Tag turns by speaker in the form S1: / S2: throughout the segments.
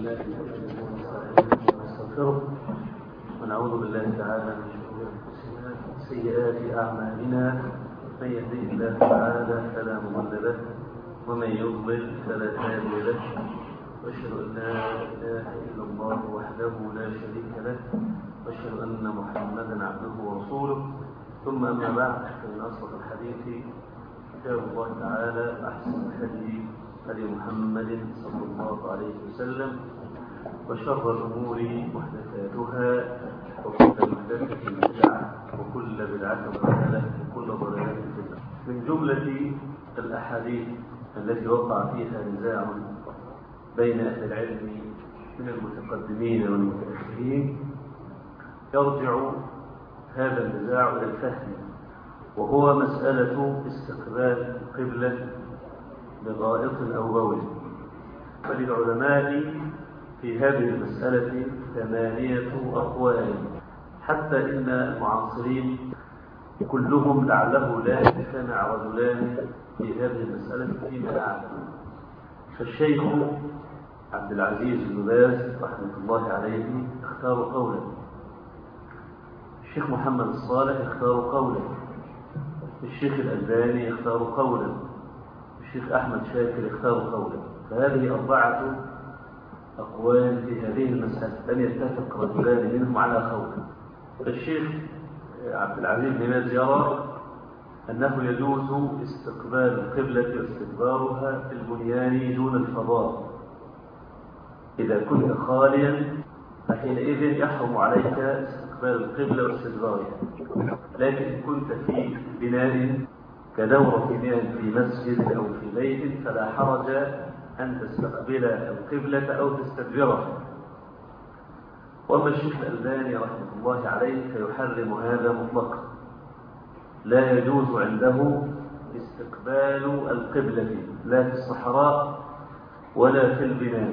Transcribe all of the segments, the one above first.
S1: الله نحمده ونستعينه ونستغفره ونعوذ بالله تعالى من شرور انفسنا وسيئات اعمالنا. من يهده الله تعالى فلا مضل له ومن يضلل فلا هادي له، واشهد ان لا اله الا الله وحده لا شريك له، واشهد ان محمدا عبده ورسوله. ثم اما بعد، فان اصدق الحديث كتاب الله تعالى، احسن الهدي هدي محمد صلى الله عليه وسلم، وشر الأمور محدثاتها، وكل محدثة بدعة، وكل بدعة ضلالة، وكل ضلالة في النار. من جملة الأحاديث التي وقع فيها نزاع بين أهل العلم من المتقدمين والمتأخرين يرجع هذا النزاع إلى الفهم، وهو مسألة استقبال القبلة بغائط أو بول. وللعلماء في هذه المسألة 8 أقوال، حتى إن المعاصرين كلهم لعله لا يجتمع رجلان في هذه المسألة فيما أعلم. فالشيخ عبد العزيز بن باز رحمة الله عليه اختار قولا، الشيخ محمد الصالح اختار قولا، الشيخ الألباني اختار قولا، الشيخ أحمد شاكر اختار قولا. فهذه 4 أقوال في هذه المسألة، لم يتفق رجلان منهم على قول. الشيخ عبد العزيز بن باز يرى أنه يجوز استقبال القبلة واستدبارها في البنيان دون الفضاء. إذا كنت خاليا فحينئذ يحرم عليك استقبال القبلة واستدبارها، لكن كنت في بناء كدورة مياه في مسجد أو في بيت فلا حرج أن تستقبل القبلة أو تستدبرها. وأما الشيخ الألباني رحمه الله عليه فيحرم هذا مطلقا، لا يجوز عنده استقبال القبلة لا في الصحراء ولا في البناء.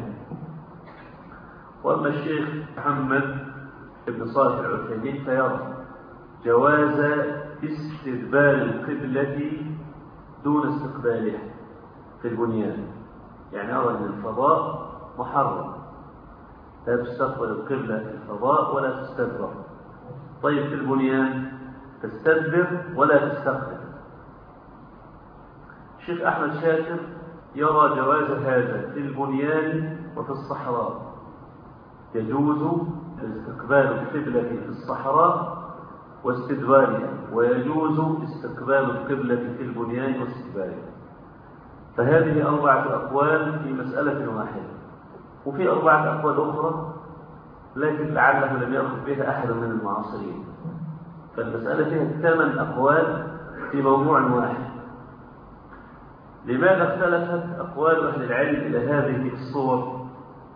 S1: وأما الشيخ محمد بن صالح العثيمين فيرى جواز استدبار القبلة دون استقبالها في البنيان، يعني أرى أن الفضاء محرم، لا تستقبل القبلة في الفضاء ولا تستدبر. طيب في البنيان تستدبر ولا تستقبل. الشيخ أحمد شاكر يرى جواز هذا في البنيان وفي الصحراء، يجوز استقبال القبلة في الصحراء واستدبارها، ويجوز استقبال القبلة في البنيان واستدبارها. فهذه 4 أقوال في مسألة واحدة، وفي 4 أقوال أخرى لكن لعله لم يأخذ بها أحد من المعاصرين. فالمسألة فيها 8 أقوال في موضوع واحد. لماذا اختلفت أقوال أهل العلم إلى هذه الصور؟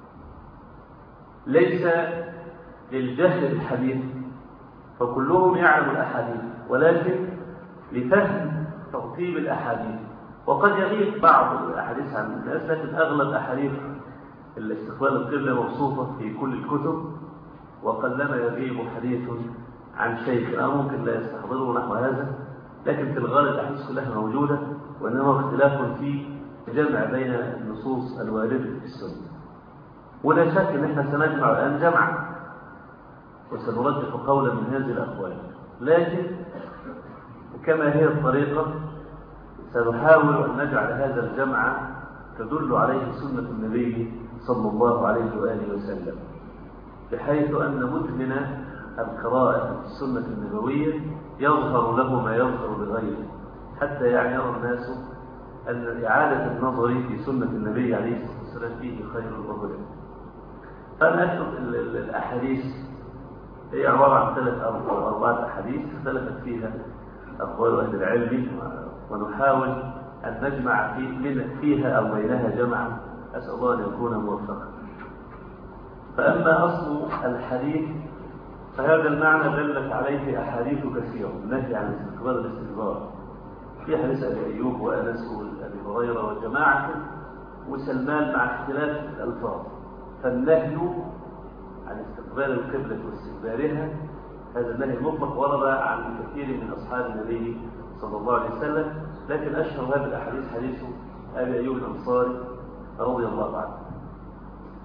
S1: ليس للجهل بالحديث، فكلهم يعلم الأحاديث، ولكن لفهم ترتيب الأحاديث. وقد يغيب بعض الأحاديث عن الناس، لكن أغلب أحاديث الاستقبال القبلة موصوفة في كل الكتب، وقلما يغيب حديث عن شيخ أو ممكن لا يستحضره نحو هذا، لكن في الغالب الأحاديث كلها موجودة، وإنما اختلاف في جمع بين النصوص الواردة في السنة. ولا شك أن احنا سنجمع الآن جمع وسنرجح قولا من هذه الأقوال، لكن كما هي الطريقة سنحاول أن نجعل هذا الجمع تدل عليه سنة النبي صلى الله عليه وآله وسلم، بحيث أن مدمن القراءة في السنة النبوية يظهر له ما يظهر لغيره، حتى يعني يرى الناس أن إعادة النظر في سنة النبي عليه الصلاة والسلام فيه خير وهدى. فأنا أشرح الأحاديث هي عبارة عن 3 أو 4 أحاديث اختلفت فيها أقوال أهل العلم، ونحاول أن نجمع فيها أو بينها جمعا، أسأل الله أن يكون موفقا. فأما أصل الحديث فهذا المعنى دلت عليه أحاديث كثيرة، النهي عن استقبال الاستدبار في حديث أبي أيوب وأنس وأبي هريرة وجماعة وسلمان مع اختلاف الألفاظ. فالنهي عن استقبال القبلة واستدبارها هذا النهي المطلق ورد عن كثير من أصحاب النبي صلى الله عليه وسلم، لكن أشهر هذه الأحاديث حديث أبي أيوب الأنصاري رضي الله عنه.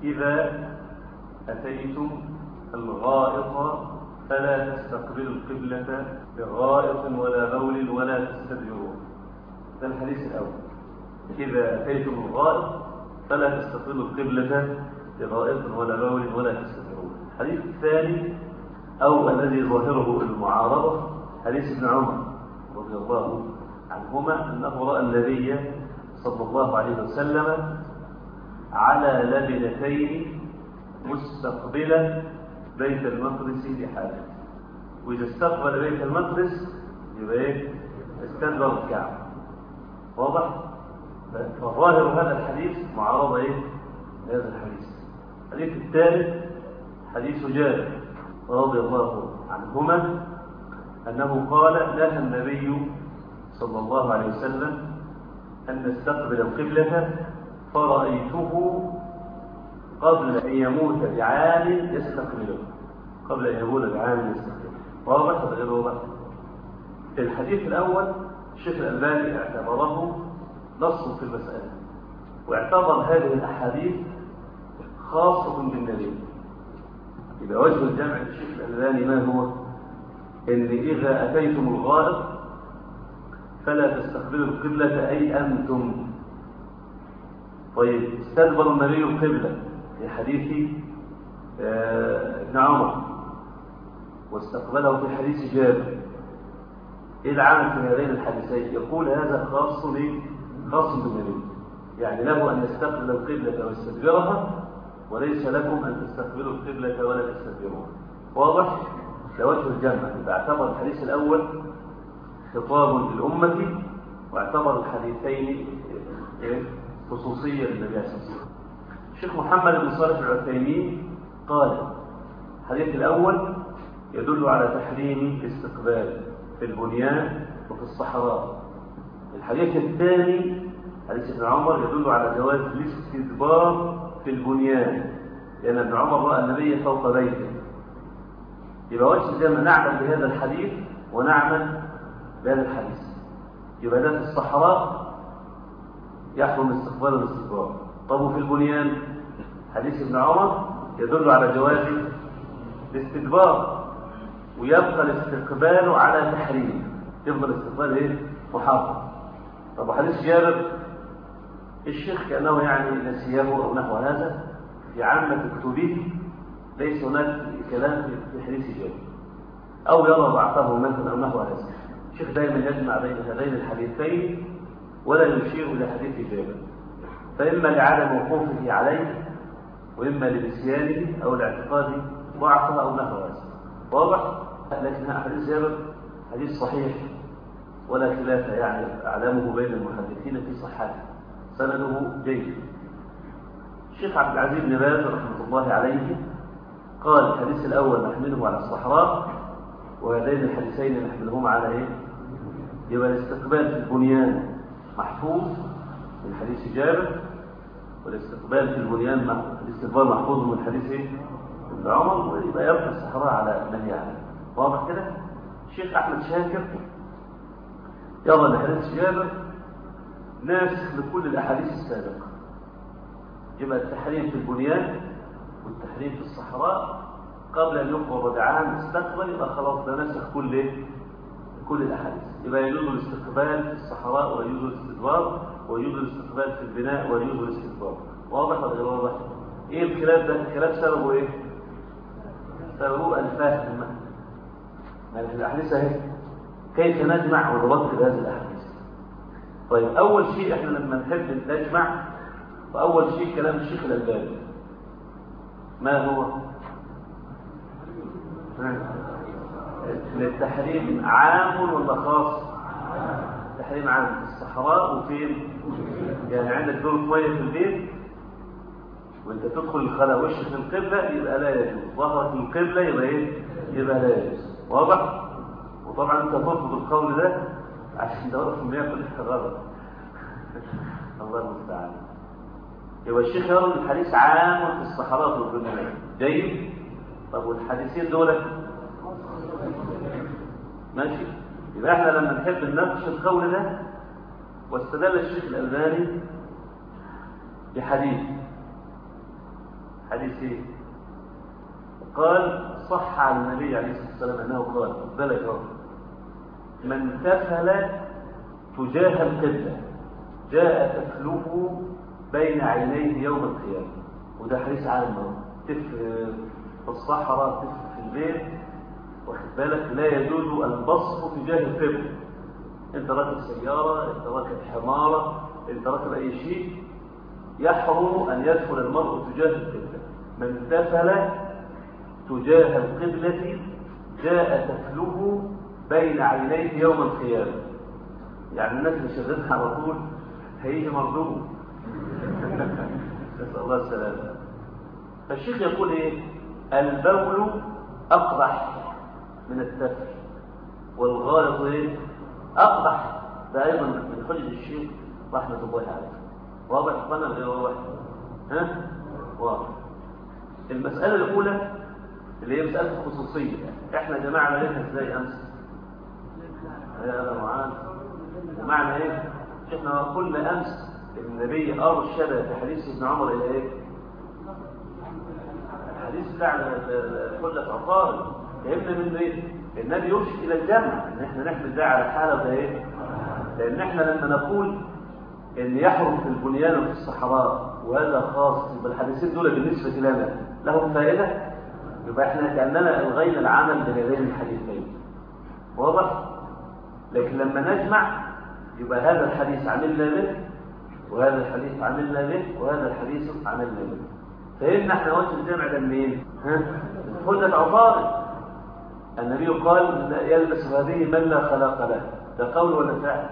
S1: إذا أتيتم الغائط فلا تستقبلوا القبلة بغائط ولا بول ولا تستدبروه. ده الحديث الأول. إذا أتيتم الغائط فلا تستقبلوا القبلة بغائط ولا بول ولا تستدبروه. الحديث الثاني أو الذي ظاهره المعارضة حديث ابن عمر رضي الله عنهما أنه رأى النبي صلى الله عليه وسلم على لبنتين مستقبلا بيت المقدس لحاجته. وإذا استقبل بيت المقدس يبقى إيه؟ استدبر الكعبة. واضح؟ فظاهر هذا الحديث معارضة إيه؟ هذا الحديث. الحديث الثالث حديث جابر رضي الله عنهما أنه قال نهى النبي صلى الله عليه وسلم أن نستقبل القبلة فرأيته قبل أن يموت بعام يستقبله. قبل أن يموت بعام يستقبله. واضح ولا غير واضح؟ في الحديث الأول الشيخ الألباني اعتبره نص في المسألة، واعتبر هذه الأحاديث خاصة بالنبي. إذا وجه الجمع الشيخ الألباني ما هو؟ إن إذا أتيتم الغائط فلا تستقبلوا القبلة أي أنتم. طيب استدبر النبي القبلة في حديث ابن عمر واستقبله في حديث جابر. إيه العمل في هذين الحديثين؟ يقول هذا خاص بالنبي، يعني له أن يستقبل القبلة ويستدبرها، وليس لكم أن تستقبلوا القبلة ولا تستدبروها. واضح؟ لوجه الجمع. فاعتبر الحديث الأول خطاب للأمة، واعتبر الحديثين خصوصية للنبي عليه الصلاة والسلام. الشيخ محمد بن صالح العثيمين قال الحديث الأول يدل على تحريم الاستقبال في البنيان وفي الصحراء. الحديث الثاني حديث ابن عمر يدل على جواز الاستدبار في البنيان، لأن ابن عمر رأى النبي فوق بيته. يبقى وجه زي ما نعمل بهذا الحديث ونعمل بهذا الحديث. يبقى ده في الصحراء يحرم استقبال الاستدبار. طب وفي البنيان حديث ابن عمر يدل على جواز الاستدبار، ويبقى الاستقبال على تحريمه، يفضل الاستقبال ايه؟ محرم. طب وحديث جابر الشيخ كأنه يعني نسيه أو نحو هذا، في عامة كتبه ليس هناك كلام في حديث جابر، أو يرى ضعفه مثلا أو نحو هذا. الشيخ دائما يجمع بين هذين الحديثين ولا يشير إلى حديث جابر، فإما لعدم وقوفه عليه، وإما لنسيانه أو لاعتقاد ضعفه أو نحو هذا. واضح؟ لكن حديث جابر حديث صحيح ولا خلاف يعني أعلامه بين المحدثين في صحته، سنده جيد. الشيخ عبد العزيز بن باز رحمه الله عليه قال الحديث الأول نحمله على الصحراء، وهذين الحديثين نحملهما على إيه؟ يبقى الاستقبال في البنيان محفوظ من حديث جابر، والاستقبال في البنيان الاستقبال محفوظ من حديث ابن عمر، ويبقى يبقى الصحراء على النهي عنه. واضح كده؟ الشيخ أحمد شاكر يرى أن حديث جابر ناسخ لكل الأحاديث السابقة. يبقى التحريم في البنيان والتحريم في الصحراء قبل أن يقبض عام استقبل، يبقى خلاص ده نسخ كل الأحاديث. يبقى يجوز الاستقبال في الصحراء ويجوز الاستدبار، ويجوز الاستقبال في البناء ويجوز الاستدبار. واضح ولا غير واضح؟ ايه الخلاف ده؟ الخلاف سببه ايه؟ سببه الفهم. يعني الأحاديث اهي كيف نجمع ونرتب هذه الأحاديث. طيب أول شيء احنا لما نحب نجمع، وأول شيء كلام الشيخ الألباني ما هو؟ التحريم عام ولا خاص؟ التحريم عام في الصحراء وفين؟ يعني عندك دور ميه في البيت وانت تدخل الخلاء وشك للقبلة يبقى لا يجوز، ظهرت القبلة يبقى ايه؟ يبقى لا يجوز. واضح؟ وطبعا انت ترفض القول ده عشان دورة في المياه كلها غلط. الله المستعان. يبقى الشيخ يرى الحديث عام في الصحراء والبنيان. جيد؟ طب والحديثين دول ماشي؟ يبقى احنا لما نحب نناقش القول ده، واستدل الشيخ الألباني بحديث حديث ايه؟ قال صح عن النبي عليه الصلاة والسلام أنه قال بلغ من تفل تجاه القبلة جاء تفله بين عينيه يوم القيامة. وده حديث عام، تف في الصحراء، تف في البيت، واخد بالك، لا يجوز البصق تجاه القبلة. انت راكب سيارة، انت راكب حمارة، انت راكب اي شيء، يحرم ان يدخل المرء تجاه القبلة. من تفل تجاه القبلة جاء تفله بين عينيه يوم القيامة. يعني الناس اللي شغالين على طول هيجي مردود. نسأل الله السلامة. فالشيخ يقول ايه؟ البول أقبح من التفل، والغائط ايه؟ أقبح. ده أيضا من حجة الشيخ رحمة الله عليه. واضح اخوانا غير واضح؟ ها؟ واضح. المسألة الأولى اللي هي مسألة الخصوصية، احنا جمعنا لها ازاي أمس؟ يا معاذ بمعنى ايه؟ احنا قلنا أمس النبي أرشد في حديث ابن عمر إلى ايه؟ الحديث بتاع الحلة عطارد، فهمنا منه ايه؟ النبي يرشد إلى الجمع، ان احنا نحمل ده على حالة ده ايه؟ لأن احنا لما نقول ان يحرم في البنيان وفي الصحراء وهذا خاص، يبقى الحديثين دول بالنسبة لنا لهم فائدة، يبقى احنا كأننا الغينا العمل بهذين الحديثين. واضح؟ لكن لما نجمع يبقى هذا الحديث عملنا به، وهذا الحديث عملنا به، وهذا الحديث عملنا به. فإن احنا وجه الجمع ده منين؟ حجة عطارد. النبي قال يلبس هذه من لا خلاق له. ده قول ولا فعل؟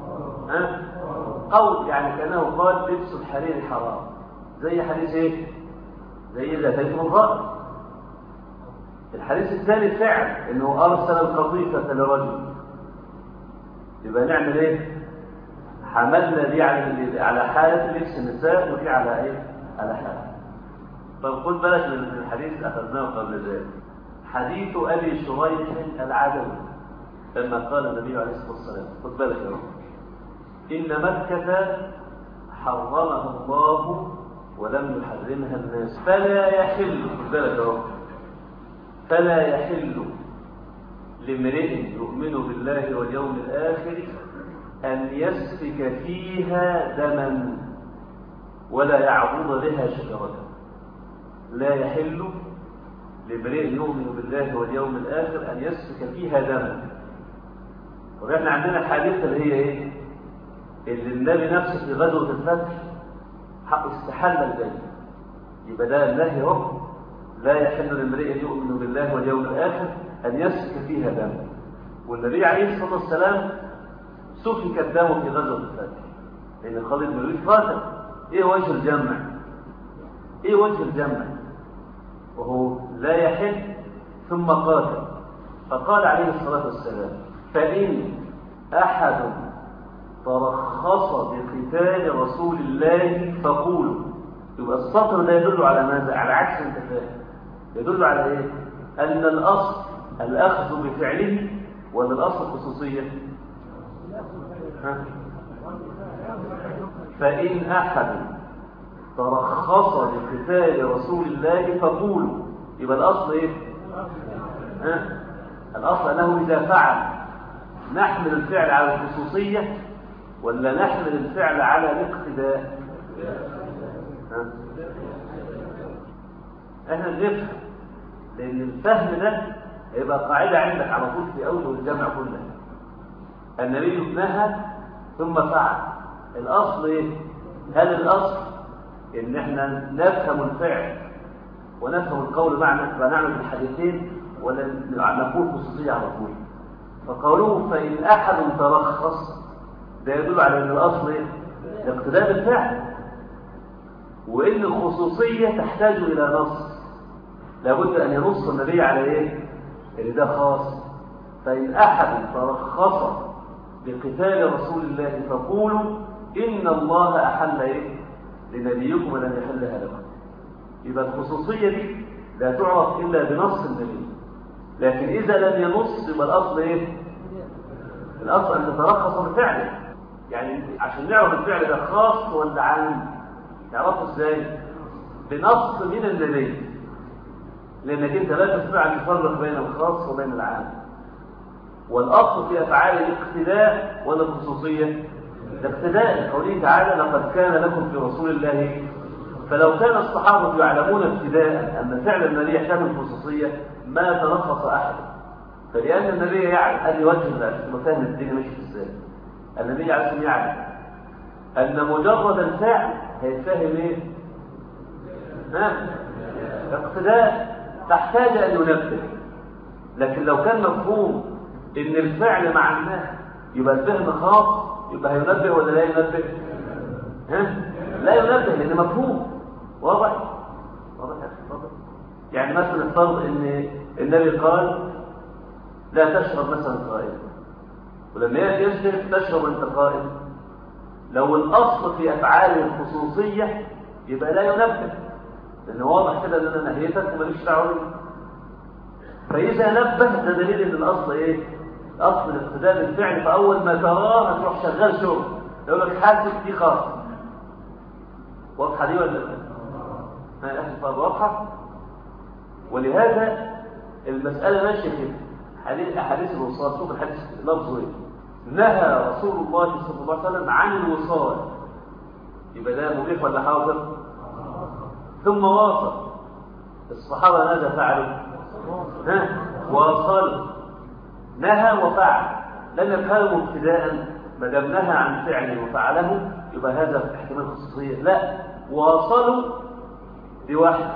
S1: قول، يعني كأنه قال لبس الحرير حرام. زي حديث ايه؟ زي إذا أتيتم الرأي. الحديث الثاني فعل، انه ارسل القطيفة لرجل. يبقى نعمل ايه؟ حملنا دي على حالة لبس النساء، ودي على ايه؟ على حالة. طب خد بالك من الحديث اخذناه قبل ذلك، حديث ابي شريح العدوي لما قال النبي عليه الصلاة والسلام، خد بالك يا رب، ان مكة حرمها الله ولم يحرمها الناس، فلا يحل، خد بالك يا رب، فلا يحل لامرئ يؤمن بالله واليوم الآخر أن يسفك فيها دما ولا يعضد بها شجرة. لا يحل لامرئ يؤمن بالله واليوم الآخر أن يسفك فيها دما. وإحنا عندنا الحادثة اللي هي إيه؟ اللي النبي نفسه في غزوة الفتح حق استحل الجنة. يبقى ده النهي هو لا يحل لامرئ يؤمن بالله واليوم الآخر أن يسفك فيها دم. والنبي عليه الصلاة والسلام سفك الدم في غزوة الفتح، لأن خالد بن الوليد قاتل. إيه وجه الجمع؟ إيه وجه الجمع؟ وهو لا يحل ثم قاتل. فقال عليه الصلاة والسلام: فإن أحد ترخص بقتال رسول الله فقولوا. يبقى السطر ده يدل على ماذا؟ على عكس انت فاهم. يدل على ايه؟ ان الاصل الاخذ بفعله ولا الاصل الخصوصيه؟ فان احد ترخص بقتال رسول الله فقولوا. يبقى الاصل ايه؟ الاصل انه اذا فعل نحمل الفعل على الخصوصيه ولا نحمل الفعل على الاقتداء؟ احنا نفهم، لان الفهم ده هيبقى قاعده عندك على طول في اول الجمع كله. النبي نهى ثم فعل، الاصل ايه؟ هل الاصل ان احنا نفهم الفعل ونفهم القول معنا ونعمل بالحديثين، ولا نقول خصوصيه على طول؟ فقوله فان احد ترخص ده يدل على ان الاصل ايه؟ الاقتداء بالفعل، وان الخصوصيه تحتاج الى نص. لابد ان ينص النبي على ايه؟ ان ده خاص. فان احد ترخص بقتال رسول الله فقولوا ان الله احل ايه؟ لنبيكم ولم يحلها لكم. يبقى الخصوصيه دي لا تعرف الا بنص النبي، لكن اذا لم ينص يبقى الاصل ايه؟ الاصل ان تترخص بفعله. يعني عشان نعرف الفعل ده خاص ولا عام نعرفه ازاي؟ بنص من النبي، لأنك أنت لا تستطيع أن تفرق بين الخاص وبين العام. والأصل في أفعال الاقتداء ولا الخصوصية؟ الاقتداء، قوله تعالى لقد كان لكم في رسول الله. فلو كان الصحابة يعلمون ابتداء أن فعل النبي يحتمل الخصوصية ما تنقص أحد، فلأن النبي يعلم أن يوجه مفاهيم الدين ماشي ازاي. النبي عليه الصلاة يعلم أن مجرد الفعل هيتفهم إيه؟ اقتداء، تحتاج أن ينبه. لكن لو كان مفهوم إن الفعل مع الناس يبقى الفهم خاص، يبقى هينبه ولا لا ينبه؟ لا ينبه لأن مفهوم واضح. يعني مثلا افترض إن النبي قال لا تشرب مثلا قائم، ولما يأتي يشرب تشرب أنت قائم. لو الأصل في أفعاله الخصوصية يبقى لا ينبه، لأنه واضح كده أن أنا نهيتك وماليش دعوة بيه. فإذا نبه ده دليل أن الأصل إيه؟ أصل الاقتداء بالفعل، فأول ما تراه هتروح شغال شغل يقول لك حاسب دي خاص. واضحة دي ولا لا؟ ما أحسن واضحة. ولهذا المسألة ماشية كده. أحاديث الوصال، شوف الحديث لفظه إيه؟ نهى رسول الله صلى الله عليه وسلم عن الوصال، يبقى ده مبيح ولا حاضر؟ ثم واصل. الصحابة ماذا فعلوا؟ واصلوا. نهى وفعل، لم يفهموا ابتداء ما دام نهى عن فعله وفعله يبقى هذا احتمال خصوصية. لا، واصلوا بواحد.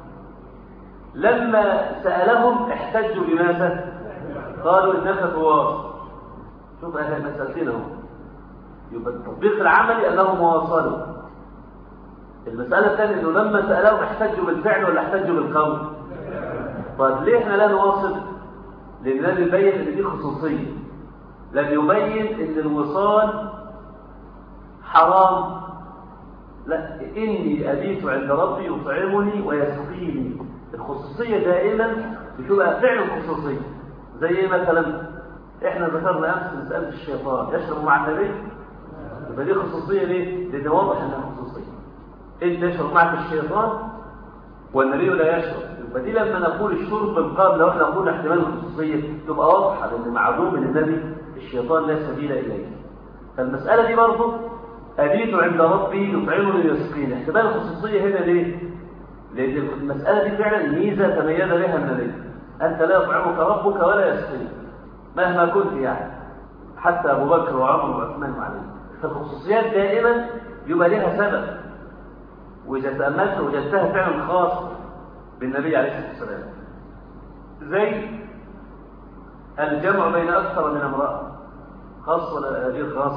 S1: لما سألهم احتجوا بماذا؟ قالوا إنك تواصل. شوف أهل المسألتين اهو. يبقى التطبيق العملي أنهم واصلوا. المسألة الثانية أنه لما سألهم احتجوا بالفعل ولا احتجوا بالقول؟ طيب ليه احنا لا نواصل؟ لأن لم يبين أن دي خصوصية، لم يبين أن الوصال حرام. لا، إني أبيت عند ربي يطعمني ويسقيني. الخصوصية دائما بتبقى فعل خصوصية. زي مثلا احنا ذكرنا أمس مسألة الشيطان يشرب مع النبي، يبقى دي خصوصية ليه؟ لأن واضح أنها خصوصية. انت يشرب معك الشيطان والنبي لا يشرب، يبقى دي لما نقول الشرب بالقابل لو احنا نقول احتمال الخصوصية تبقى واضحة، لأن معلوم من النبي الشيطان لا سبيل إليه. فالمسألة دي برضه أبيت عند ربي يطعمني ويسقيني، احتمال الخصوصية هنا ليه؟ لأن المسألة دي فعلا ميزة تميز بها النبي، أنت لا يطعمك ربك ولا يسقيك مهما كنت يعني، حتى أبو بكر وعمر وعثمان وعلي. فالخصوصيات دائما يبقى لها سبب، وإذا تأملت وجدتها فعلا خاص بالنبي عليه الصلاة والسلام. زي الجمع بين أكثر من امرأة، خاص ولا غير خاص؟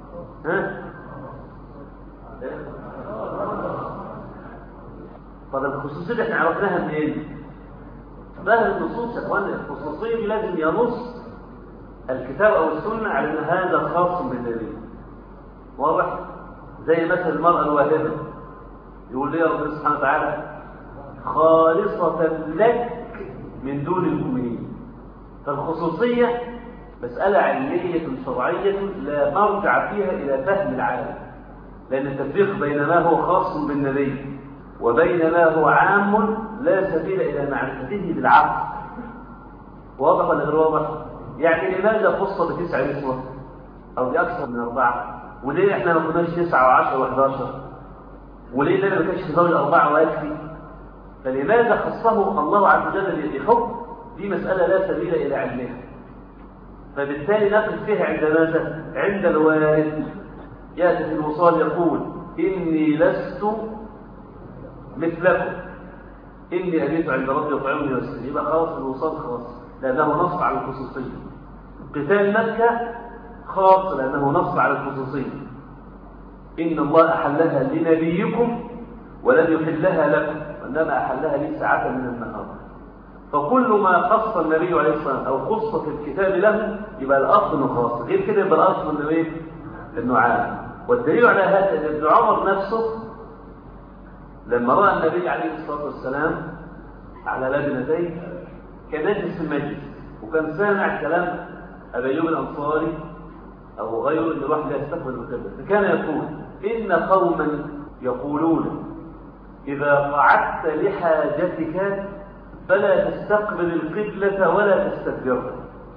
S1: طب الخصوصية احنا عرفناها منين؟ فهم النصوص يا اخواننا. الخصوصية دي لازم ينص الكتاب أو السنة على أن هذا خاص بالنبي. واضح؟ زي مثل المرأة الواهبة، يقول لي يا رب سبحانه وتعالى خالصة لك من دون المؤمنين. فالخصوصية مسألة علمية شرعية لا مرجع فيها إلى فهم العالم، لأن التفريق بين ما هو خاص بالنبي وبين ما هو عام لا سبيل إلى معرفته بالعقل. واضح ولا غير واضح؟ يعني لماذا خص ب9 نسوة أو بأكثر من 4؟ وليه احنا ما كناش 9 و10 و11؟ وليه ده ما كانش في زوج 4 ويكفي؟ فلماذا خصه الله عز وجل بحكم؟ دي مسألة لا سبيل إلى علمها. فبالتالي نقف فيها عند ماذا؟ عند الوارد. يأتي في الوصال يقول إني لست مثلكم، إني أبيت عند ربي يطعمني ويسقيني. يبقى خلاص الوصال خاص لأنه نص على الخصوصية. قتال مكة خاص لأنه نص على الخصوصية. إن الله أحلها لنبيكم ولم يحلها لكم، وإنما أحلها لي ساعة من النهار. فكل ما خص النبي عليه الصلاة والسلام أو خص في الكتاب له يبقى الأصل إنه خاص، غير كده يبقى الأصل إنه إيه؟ إنه عام. والدليل على هذا أن ابن عمر نفسه لما رأى النبي عليه الصلاة والسلام على لبنتين كان يجلس في المجلس، وكان سامع كلام أبي أيوب الأنصاري أو غيره اللي راح لا يستقبل القبلة، فكان يقول إن قوما يقولون إذا قعدت لحاجتك فلا تستقبل القبلة ولا تستدبرها.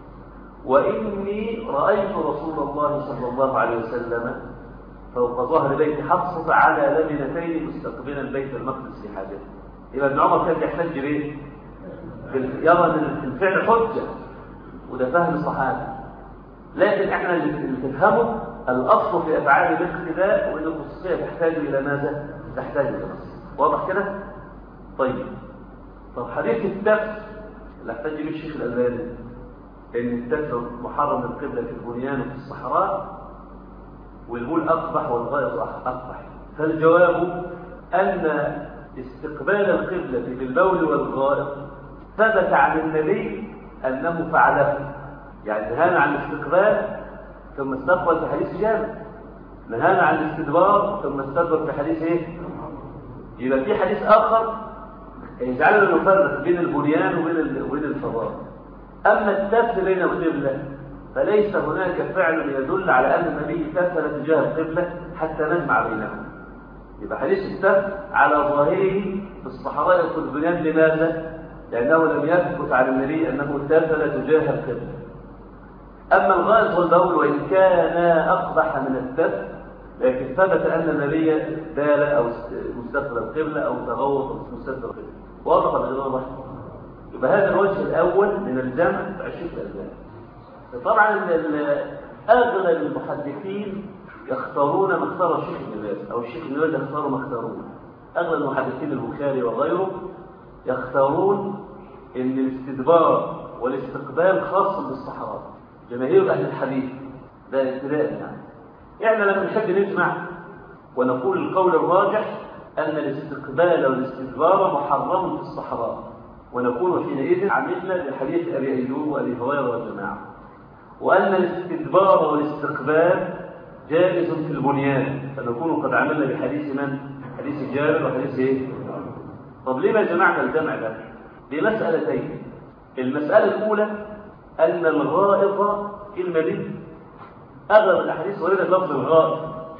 S1: وإني رأيت رسول الله صلى الله عليه وسلم فوق ظهر بيت حفصة على لبنتين مستقبلا بيت المقدس لحاجته. يبقى ابن عمر كان يحتج بيه يرى ان الفعل حجة، وده فهم الصحابة. لكن احنا اللي تفهمه الأصل في أفعال الاقتداء، وإن الخصوصية تحتاج إلى ماذا؟ تحتاج إلى نص. واضح كده؟ طيب حديث التف اللي احتاج به الشيخ الألباني إن التف محرم القبلة في البنيان وفي الصحراء، والبول أقبح والغائط أقبح. فالجواب أن استقبال القبلة بالبول والغائط ثبت عن النبي أنه فعله، يعني نهانا عن الاستقبال ثم استقبل في حديث جابر، نهانا عن الاستدبار ثم استدبر في حديث ايه؟ يبقى في حديث آخر يجعلنا نفرق بين البنيان وبين الفضاء. أما التف بين القبلة فليس هناك فعل يدل على أن النبي تفل تجاه القبلة حتى نجمع بينهم. يبقى حديث التف على ظاهره في الصحراء في البنيان. لماذا؟ لأنه لم يثبت عن النبي أنه تفل تجاه القبلة. أما الغائط والبول وإن كان أقبح من التف، لكن ثبت أن النبي بال أو مستقبل القبلة أو تغوط مستقبل القبلة. واضح ولا غير واضح؟ يبقى هذا الوجه الأول من الجمع 20 الألبان. طبعا أغلب المحدثين يختارون ما اختار الشيخ ابن باز، أو الشيخ ابن باز يختار ما اختاروه. أغلب المحدثين البخاري وغيره يختارون أن الاستدبار والاستقبال خاص بالصحراء. جماهير أهل الحديث ده ابتداء يعني لما نحب نجمع ونقول القول الراجح أن الاستقبال والاستدبار محرم في الصحراء، ونكون حينئذ عملنا بحديث أبي أيوب وأبي هريرة والجماعة، وأن الاستدبار والاستقبال جائز في البنيان، فنكون قد عملنا بحديث من؟ حديث جابر وحديث إيه؟ طب لما جمعنا الجمع ده؟ بمسألتين. المسألة الأولى أن الغائط في المدينة أغلب الأحاديث وردت لفظ الغائط،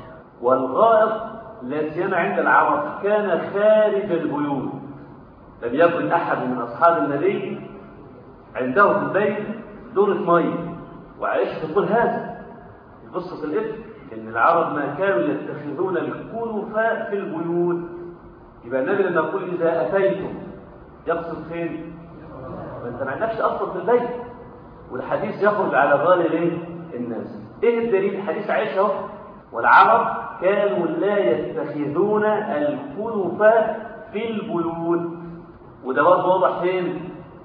S1: والغائط لا سيما عند العرب كان خارج البيوت. لم يكن أحد من أصحاب النبي عنده في البيت دورة مية، وعائشة تقول هذا في قصة الإفك إن العرب ما كانوا يتخذون الكنف في البيوت. يبقى النبي لما يقول إذا أتيتم يقصد فين؟ وأنت ما عندكش أصلا في البيت، والحديث يخرج على غالب الناس. إيه الدليل؟ حديث عائشة اهو، والعرب كانوا لا يتخذون الكنف في البيوت، وده برضه واضح فين؟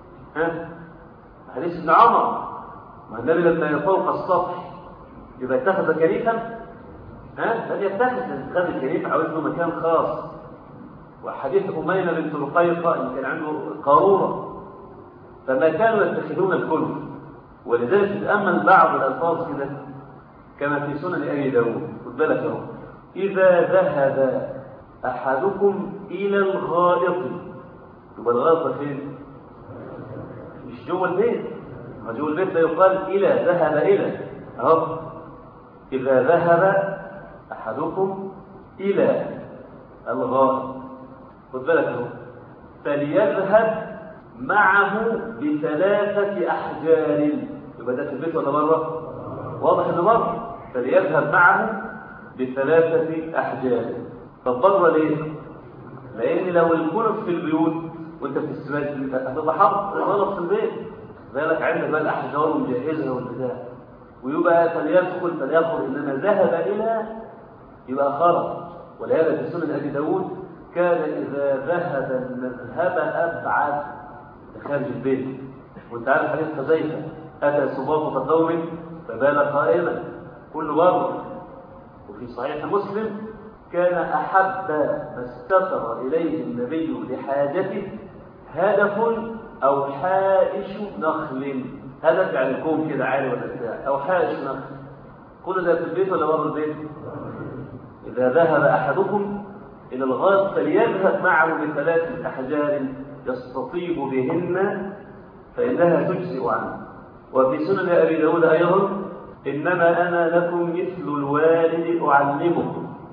S1: حديث ابن عمر، ما النبي لما فوق السطح يبقى اتخذ كنيفا؟ لم يتخذ الكنيف، عاوز له مكان خاص. وحديث أميمة بنت رقيقة اللي كان عنده قارورة، فما كانوا يتخذون الكنف. ولذلك تتأمل بعض الألفاظ كده كما في سنن أبي داود. خد بالك اهو، إذا ذهب أحدكم إلى الغائط، يبقى الغائط فين؟ مش جوه البيت، ما جوه البيت لا يقال إلى، ذهب إلى اهو. إذا ذهب أحدكم إلى الغائط، خد بالك اهو، فليذهب معه ب3 أحجار. يبقى ده في البيت ولا بره؟ واضح انه بره. فليذهب معه ب3 أحجار. طب بره ليه؟ لان لو الكنف في البيوت وانت في السباج هتبقى حاطط غلط في البيت، بالك عندك بقى الاحجار ومجهزها والبتاع، ويبقى فليخرج، انما ذهب الى يبقى خرج. ولهذا في سنن ابي داود كان اذا ذهب المذهب ابعد خارج البيت. وانت عارف حديث حذيفه اتى سباط قوم فبال قائما كل بره. وفي صحيح مسلم كان احب ما استتر اليه النبي لحاجته هدف او حائش نخل. هدف يعني كوم كده عالي ولا بتاع، او حائش نخل. كل ده في البيت ولا بره البيت؟ اذا ذهب احدكم الى الغائط فليذهب معه ب3 أحجار يستطيب بهن فإنها تجزئ عنه. وفي سنن أبي داود أيضا إنما أنا لكم مثل الوالد أعلمكم،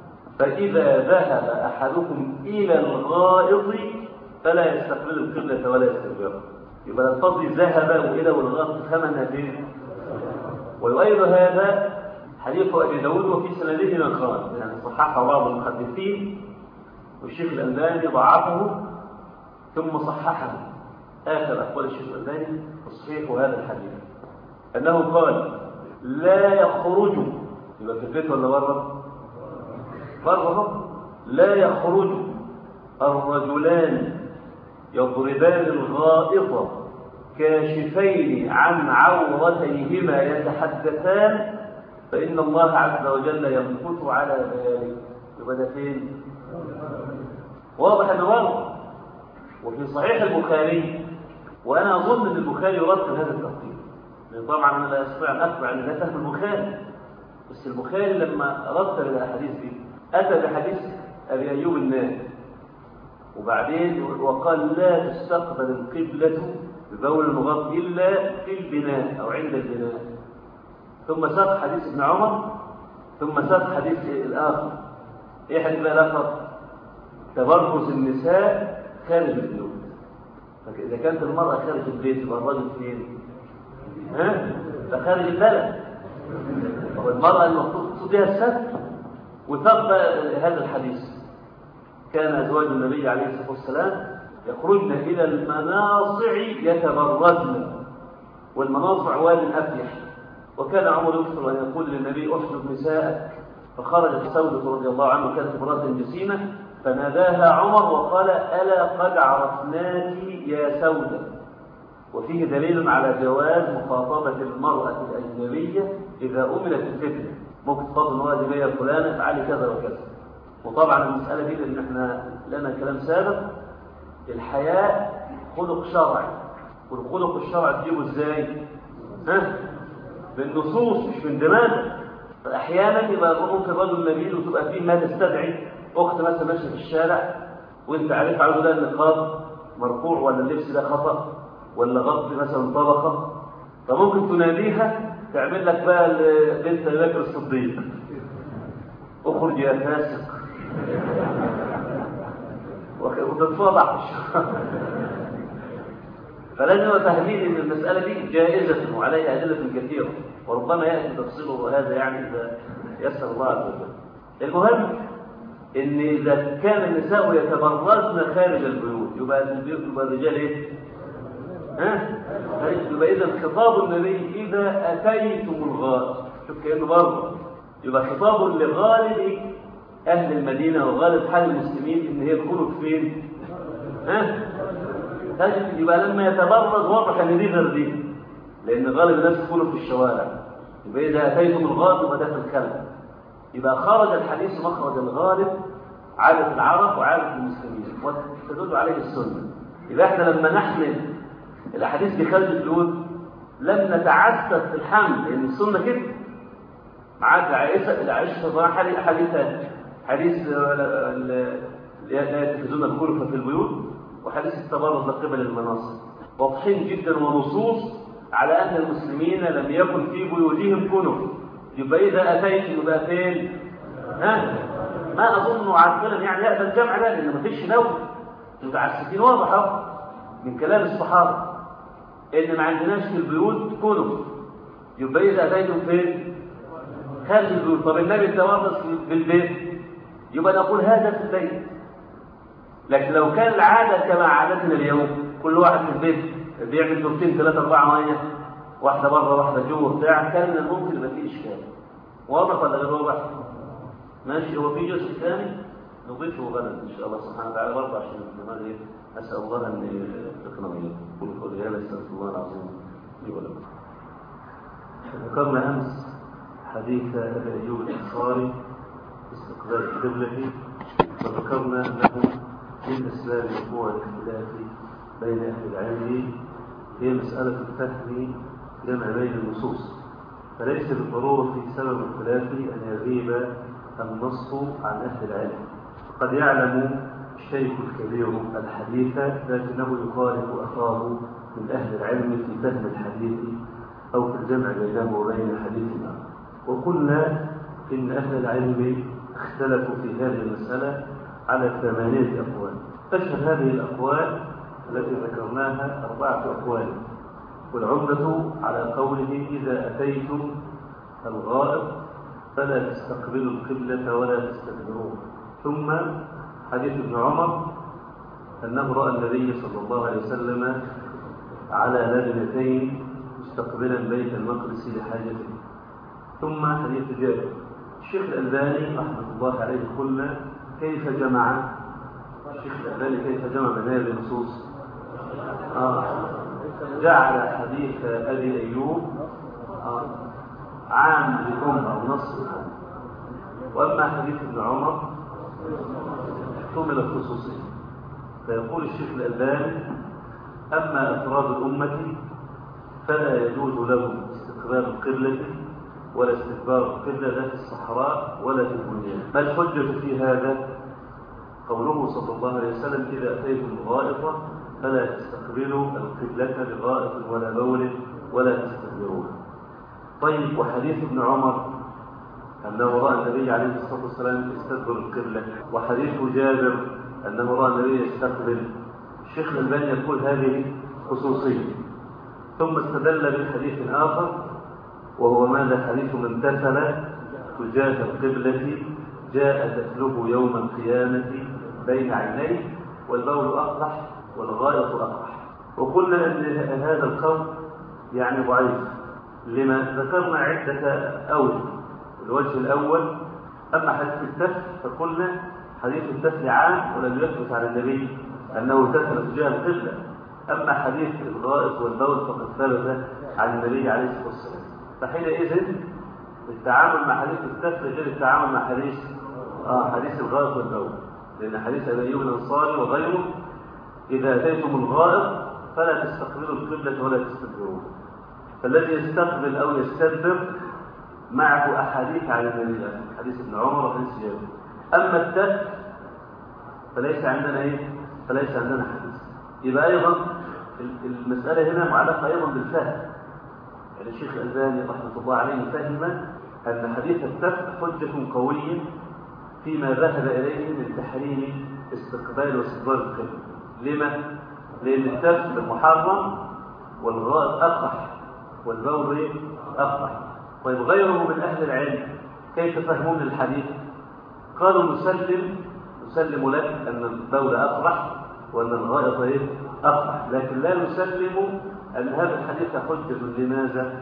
S1: فإذا ذهب أحدكم إلى الغائط فلا يستقبل القبلة ولا يستدبرها. يبقى الفضل ذهب وإلى والغائط ثمنها فين؟ ويؤيد هذا حديث أبي داود وفي سنده نقران، يعني صححه بعض المحدثين والشيخ الألباني ضعفه ثم صححه. آخر أقوال الشيخ الألباني تصحيح هذا الحديث أنه قال لا يخرج، يبقى في البيت ولا بره؟ بره. لا يخرج الرجلان يضربان الغائط كاشفين عن عورتيهما يتحدثان فإن الله عز وجل يمكث على ذلك. يبقى ده فين؟ واضح انه واضح. وفي صحيح البخاري، وانا اظن ان البخاري يرتب هذا الترتيب، لان طبعا انا لا استطيع ان اتبع ان لا فهم البخاري، بس البخاري لما رتب الاحاديث دي اتى بحديث ابي ايوب النادي، وبعدين وقال لا تستقبل القبلة ببول المغط إلا في البناء أو عند البناء، ثم ساق حديث ابن عمر، ثم ساق حديث الآخر. إيه حديث الآخر؟ تبرز النساء خارج البيوت. فإذا كانت المرأة خارج البيت يبقى الرجل فين؟ فخارج البلد. والمرأة المفروض بها الستر. وثبت هذا الحديث كان أزواج النبي عليه الصلاة والسلام يخرجن إلى المناصع يتبرزن، والمناصع واد أفيح، وكان عمر يكثر أن يقول للنبي أحسن نساءك، فخرجت سودة رضي الله عنها كانت امرأة جسيمة فناداها عمر وقال ألا قد عرفناك يا سودة. وفيه دليل على جواز مخاطبة المرأة الأجنبية إذا أملت الفتنة، ممكن تخاطب المرأة الأجنبية فلانة افعلي كذا وكذا. وطبعا المسألة دي لأن احنا لنا كلام سابق، الحياء خلق شرعي، والخلق الشرعي تجيبه ازاي؟ بالنصوص مش من دماغك. فأحيانا يبقى ممكن رجل نبيل وتبقى فيه ما تستدعي، أخت مثلا ماشية في الشارع وأنت عارف على ده النقاب مرفوع ولا اللبس ده خطأ ولا غطي مثلا طبقة، فممكن تناديها تعمل لك بقى بنت بكر الصديق اخرج يا فاسق وتتفاضح في الشارع. فلازم فاهمين ان المسألة دي جائزة وعليها أدلة كثيرة، وربما يأتي تفصيله هذا يعني إذا يسر الله عز وجل. المهم ان اذا كان النساء يتبرزن خارج البيوت يبقى الرجال ايه؟ يبقى اذا خطاب النبي اذا اتيتم الغائط، شوف كانه برضه يبقى خطاب لغالب اهل المدينه وغالب حال المسلمين ان هي تكون فين؟ يبقى لما يتبرز واضح ان دي غير دي، لان غالب الناس تكونوا في الشوارع. يبقى اذا اتيتم الغائط يبقى ده في الكلام. يبقى خرج الحديث مخرج الغالب عادة العرب وعادة المسلمين وتدل عليه السنة. يبقى احنا لما نحمل الاحاديث بخارج البيوت لم نتعسف في الحمل، لان السنة كده. معاك عائشة حديثان، حديث لا يتخذون الغرفة في البيوت، وحديث التبرز قبل المناصب، واضحين جدا ونصوص على ان المسلمين لم يكن في بيوتهم كنف. يبقى إذا أتيت يبقى فين؟ ما أظن عارفين يعني يأتي الجمع ده، لأن ما فيش نوم. متعسفين واضح من كلام الصحابة إن ما عندناش في البيوت كنف. يبقى إذا أتيتم فين؟ خارج البيوت. طب النبي تورث في البيت، يبقى نقول هذا في البيت. لكن لو كان العادة كما عادتنا اليوم كل واحد في البيت بيعمل دورتين 3 4 مية، واحدة بره واحدة جوه بتاع، كان من الممكن يبقى فيه إشكال. واضح ولا غير واضح؟ ماشي. هو في جزء ثاني نضيفه غدا إن شاء الله سبحانه وتعالى برضه عشان الدماغ إيه؟ أسأل الله أن يرزقنا وإياكم. قولوا هذا أستغفر الله العظيم لي ولكم. ذكرنا أمس حديث أبي أيوب الأنصاري استقبال القبلة، وذكرنا أنه من أسباب وقوع الاختلاف بين أهل العلم هي مسألة الفهم جمع بين النصوص، فليس بالضرورة في سبب الخلاف أن يغيب النص عن أهل العلم. قد يعلم الشيخ الكبير الحديث لكنه يخالف أخاه من أهل العلم في فهم الحديث أو في الجمع بينه وبين حديث آخر. وقلنا إن أهل العلم اختلفوا في هذه المسألة على 8 أقوال. أشهر هذه الأقوال التي ذكرناها 4 أقوال، والعمدة على قوله إذا أتيتم الغائط فلا تستقبلوا القبلة ولا تستدبروها. ثم حديث ابن عمر أنه رأى النبي صلى الله عليه وسلم على لبنتين مستقبلا بيت المقدس لحاجته. ثم حديث جابر. الشيخ الألباني رحمة الله عليه قلنا كيف جمع الشيخ الألباني كيف جمع بين هذه النصوص؟ جعل حديث أبي أيوب عام لكم أو نص لكم، وأما حديث ابن عمر احتمل الخصوصية. فيقول الشيخ الألباني أما أفراد الأمة فلا يجوز لهم استقبال القبلة ولا استدبار القبلة لا في الصحراء ولا في البنيان. ما الحجة في هذا؟ قوله صلى الله عليه وسلم إذا أتيتم الغائطة فلا تستقبلوا القبلة بغائط ولا بول ولا تستدبروها. طيب، وحديث ابن عمر أنه رأى النبي عليه الصلاة والسلام يستدبر القبلة، وحديث جابر أنه رأى النبي يستقبل. الشيخ الألباني يقول هذه خصوصية. ثم استدل بحديث آخر وهو ماذا؟ حديث من امتثل تجاه القبلة جاء تتلوه يوم القيامة بين عينيه والبول أقرح والغائط أقرح. وقلنا أن هذا القول يعني ضعيف. لما ذكرنا عدة أوجه. الوجه الأول أما حديث التفل فقلنا حديث التفل عام ولم يثبت على النبي أنه تفل تجاه القبلة. أما حديث الغائط والبول فقد ثبت عن النبي عليه الصلاة والسلام. فحينئذ التعامل مع حديث التفل غير التعامل مع حديث الغائط والبول، لأن حديث أبي أيوب الأنصاري وغيره إذا أتيتم الغائط فلا تستقبلوا القبلة ولا تستدبروها. فالذي يستقبل أو يستدبر معه أحاديث عن النبي، حديث ابن عمر وحديث جابر. أما التفل فليس عندنا حديث. يبقى أيضا المسألة هنا معلقة أيضا بالفهم. يعني الشيخ الألباني رحمة الله عليه فهم أن حديث التفل حجة قوية فيما ذهب إليه من تحريم استقبال واستدبار القبلة. لما؟ لأن التفل محرم والغائط أقبح والبول أقبح. طيب، غيره من أهل العلم كيف فهمون الحديث؟ قالوا نسلم لك أن البول أقبح وأن الغائط أقبح، لكن لا نسلم أن هذا الحديث حجة. لماذا؟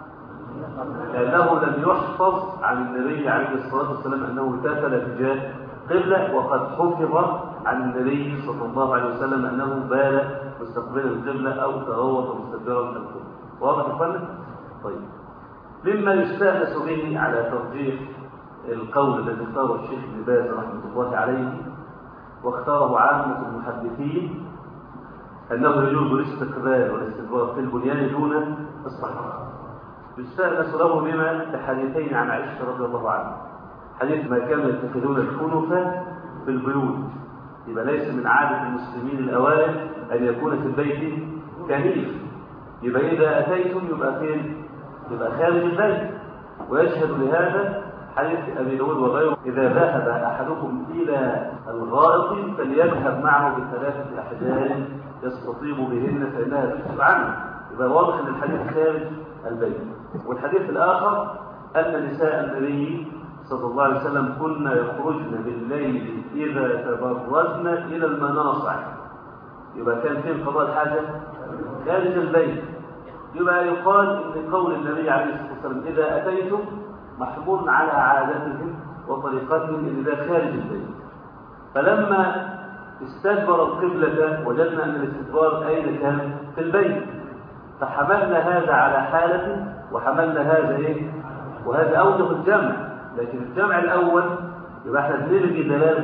S1: لأنه لم يحفظ عن النبي عليه الصلاة والسلام أنه تفل تجاه قبلة، وقد حفظ عن النبي صلى الله عليه وسلم أنه بال مستقبل القبلة أو تغوط مستدبرا القبلة. واضح الفرق؟ طيب، مما يستأنس به على ترجيح القول الذي اختاره الشيخ ابن باز رحمه الله عليه واختاره عامة المحدثين أنه يجوز الاستقبال والاستدبار في البنيان دون الصحراء. يستأنس له بما بحديثين عن عائشة رضي الله عنها. حديث ما كانوا يتخذون الكنف في البيوت، يبقى ليس من عادة المسلمين الأوائل أن يكون في البيت كنيف. يبقى إذا أتيتم يبقى فين؟ يبقى خارج البيت. ويشهد لهذا حديث أبي داود وغيره إذا ذهب أحدكم إلى الغائط فليذهب معه ب3 أحجار يستطيب بهن فإنها تكشف عنه. يبقى واضح أن الحديث خارج البيت. والحديث الآخر أن نساء النبي صلى الله عليه وسلم كنا يخرجن بالليل إذا تبرزن إلى المناصع. يبقى كان فين قضاء الحاجة؟ خارج البيت. يبقى يقال إن قول النبي عليه الصلاة والسلام إذا أتيتم محمول على عادتهم وطريقتهم إن ذا خارج البيت. فلما استدبر القبلة وجدنا أن الاستدبار أين كان؟ في البيت. فحملنا هذا على حالة وحملنا هذا وهذا أوجه الجمع. لكن الجمع الأول يبقى احنا بنلغي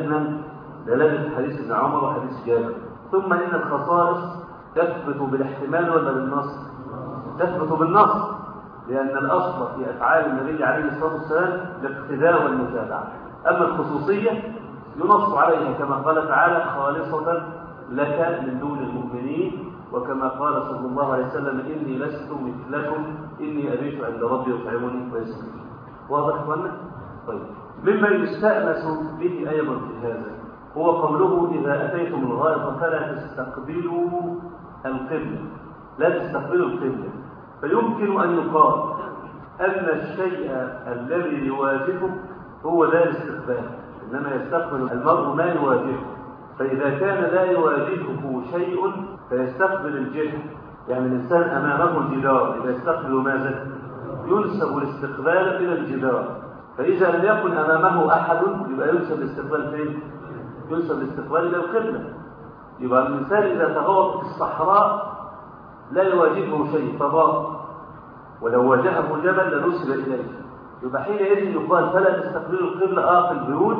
S1: دلالة حديث ابن عمر وحديث جابر. ثم إن الخصائص تثبت بالاحتمال ولا بالنص؟ تثبت بالنص، لأن الأصل في أفعال النبي عليه الصلاة والسلام الاقتداء والمتابعة. أما الخصوصية ينص عليها كما قال تعالى خالصة لك من دون المؤمنين، وكما قال صلى الله عليه وسلم إني لست مثلكم إني أبيت عند ربي يطعمني ويسقيني. واضح ولا؟ طيب، مما يستأنس به أيضا في هذا هو قوله إذا أتيتم الغائط فلا تستقبلوا القبلة، لا تستقبلوا القبلة. فيمكن أن يقال أن الشيء الذي يواجهه هو لا الاستقبال، إنما يستقبل المرء ما يواجهه. فإذا كان لا يواجهه شيء فيستقبل الجهة، يعني الإنسان أمامه الجدار، إذا يستقبل ماذا؟ ينسب الاستقبال إلى الجدار. فإذا لم يكن أمامه أحد يبقى ينسب الاستقبال فين؟ ينسب الاستقبال إلى القبلة. يبقى الإنسان إذا تغوط في الصحراء لا يواجهه شيء، فضاء، ولو واجهه جبل لنسب إليه. يبقى حينئذ يقال فلا تستقبلوا القبلة في البيوت؟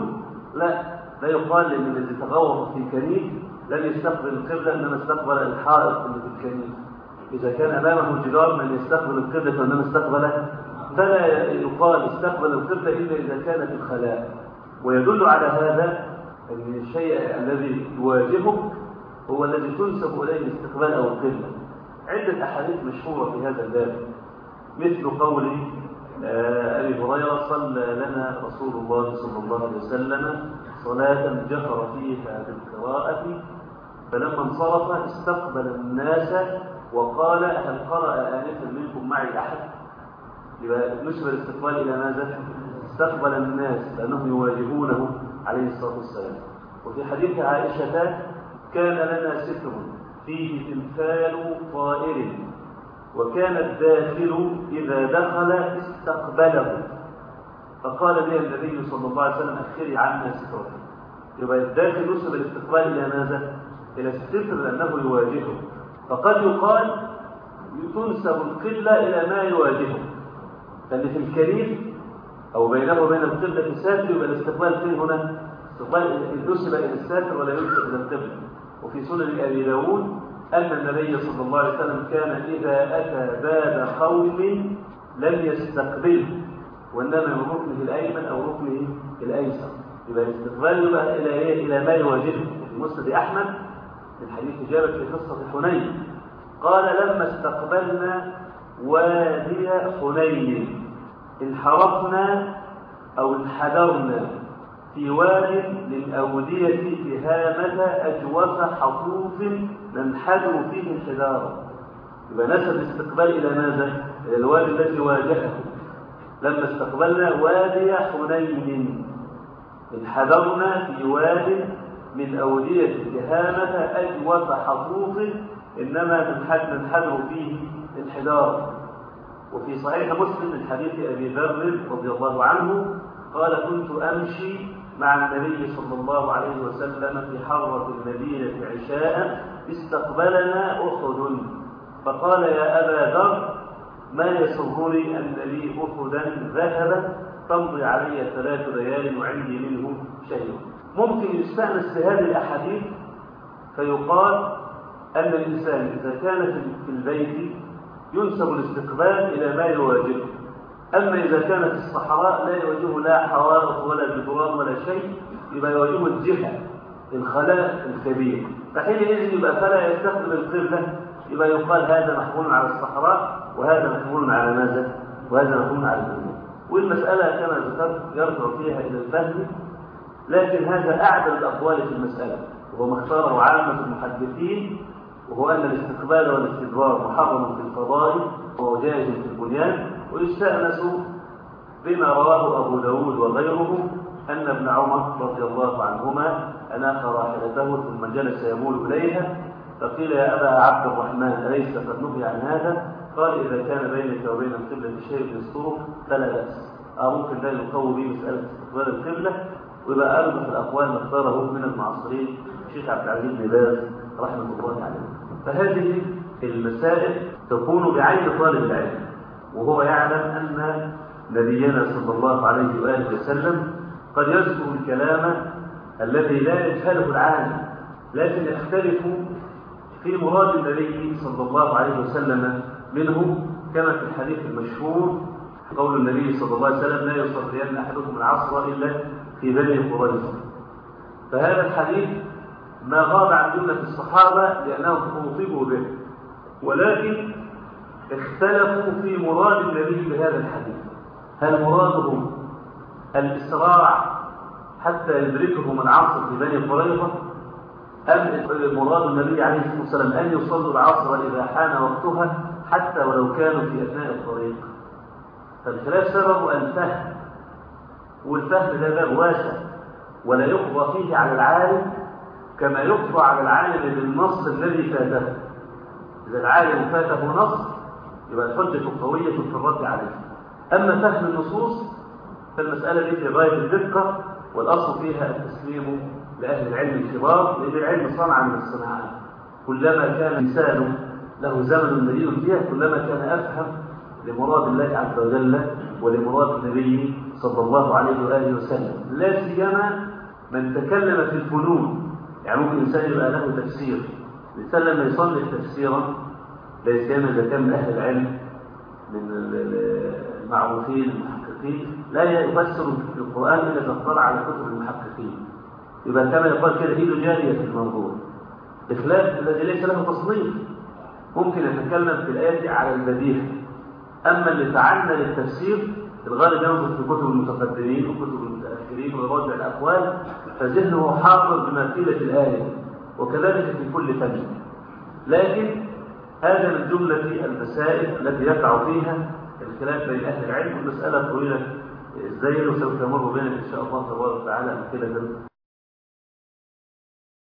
S1: لا يقال، لأن الذي تغوط في كنيف لم يستقبل القبلة إنما استقبل الحائط اللي في الكنيف. إذا كان أمامه الجدار من يستقبل القبلة وإنما استقبله، فلا يقال استقبل القبلة إلا إذا كان في الخلاء. ويدل على هذا أن الشيء الذي يواجهه هو الذي تنسب إليه الاستقبال أو القبلة. عدة أحاديث مشهورة في هذا الباب، مثل قول أبي هريرة صلى لنا رسول الله صلى الله عليه وسلم صلاة جهر فيها بالقراءة فلما انصرف استقبل الناس وقال هل قرأ آنفا منكم معي أحد؟ يبقى نسب الاستقبال إلى ماذا؟ استقبل الناس لأنهم يواجهونه عليه الصلاة والسلام. وفي حديث عائشة كان لنا ستر فيه تمثال طائر وكان الداخل إذا دخل استقبله فقال لي النبي صلى الله عليه وسلم أخري عنا سترة. يبقى الداخل نسب الاستقبال إلى ماذا؟ إلى الستر لأنه يواجهه. فقد يقال تنسب القبلة إلى ما يواجهه، فاللي في الكريم أو بينه وبين القبلة ساتر يبقى الاستقبال فين هنا؟ استقبال نسب إلى الساتر ولا ينسب إلى القبلة. وفي سنن أبي داود أن النبي صلى الله عليه وسلم كان إذا أتى باب قوم لم يستقبله وإنما من ركنه الأيمن أو ركنه الأيسر. يبقى الاستقبال يبقى إلى ما يواجهه. في مسند أحمد من حديث جابر في قصة حنين قال لما استقبلنا وادي حنين انحرفنا أو انحدرنا في واد من أودية تهامة أجوف حطوف ننحدر فيه انحدارا. يبقى نسب الاستقبال إلى ماذا؟ إلى الوادي الذي واجهه. لما استقبلنا وادي حنين انحدرنا في واد من أودية تهامة أجوف حطوف إنما ننحدر فيه انحدارا. وفي صحيح مسلم من حديث أبي ذر رضي الله عنه قال كنت أمشي مع النبي صلى الله عليه وسلم في حرة المدينة عشاء استقبلنا أحد فقال يا أبا ذر ما يسرني أن لي أحدا ذهب تمضي علي 3 ليال وعندي منه شيء. ممكن يستأنس بهذه الأحاديث فيقال أن الإنسان إذا كان في البيت ينسب الاستقبال إلى ما يواجهه، أما إذا كان في الصحراء لا يواجهه لا حوائط ولا جدران ولا شيء، يبقى يواجهه الجهة الخلاء الكبير. فحينئذ يبقى فلا يستقبل القبلة، يبقى يقال هذا محمول على الصحراء وهذا محمول على ماذا؟ وهذا محمول على القبلة. والمسألة كما ذكرت يرجع فيها إلى الفهم، لكن هذا أعدل الأقوال في المسألة وهو ما اختاره عامة المحدثين، وهو أن الاستقبال والاستدبار محرم في القضاء وهو جائز في البنيان. ويستأنس بما رواه أبو داود وغيره أن ابن عمر رضي الله عنهما أناخ راحلته ثم جلس يمول إليها فقيل يا أبا عبد الرحمن أليس قد نهي عن هذا؟ قال إذا كان بينك وبين القبلة شيء يستره فلا بأس. ممكن لا يقوي به مسألة استقبال القبلة. ويبقى أرجح الأقوال ما اختاره من المعاصرين الشيخ عبد العزيز بن باز رحمة الله عليه. فهذه المسائل تكون بعين طالب العلم، وهو يعلم أن نبينا صلى الله عليه وآله وسلم قد يذكر الكلام الذي لا يجهله العالم، لكن يختلف في مراد النبي صلى الله عليه وسلم منه، كما في الحديث المشهور قول النبي صلى الله عليه وسلم لا يصلين أحدكم العصر إلا في بني قريظة. فهذا الحديث ما غاب عن جملة الصحابة لأنهم خوطبوا به، ولكن اختلفوا في مراد النبي بهذا الحديث. هل مراده الإسراع حتى يدركه من عصر في بني قريظة، أم مراد النبي عليه الصلاة والسلام أن يصلوا العصر إذا حان وقتها حتى ولو كانوا في أثناء الطريق؟ فالخلاف سببه الفهم، والفهم ده باب واسع ولا يقضى فيه على العالم كما يقضى على العالم بالنص الذي فاته. إذا العالم فاته نص يبقى الحجة قوية في الرد عليه. أما فهم النصوص فالمسألة دي في غاية الدقة، والأصل فيها التسليم لأهل العلم الكبار، لأن العلم صنعة من الصناعات. كلما كان الإنسان له زمن مليء فيها كلما كان أفهم لمراد الله عز وجل ولمراد النبي صلى الله عليه وآله وسلم، لا سيما من تكلم في الفنون. يعني ممكن إنسان يبقى له تفسير، الإنسان لما يصنف تفسيرا لا سيما إذا كان من أهل العلم من المعروفين المحققين لا يفسر القرآن إلا إذا اطلع على كتب المحققين، يبقى كما يقال كده إيده جارية في الموضوع، بخلاف الذي ليس له تصنيف ممكن يتكلم في الآية على البديهة. أما اللي فعلنا للتفسير الغالب ينظر في كتب المتقدمين وكتب المتأخرين ويراجع الأقوال، فذهنه حاضر بما قيل في الآية، وكذلك في كل فن. لكن هذا من جملة المسائل التي يقع فيها الخلاف بين أهل العلم، والمسألة طويلة ازاي وسوف يمر بنا إن شاء الله تبارك وتعالى أمثلة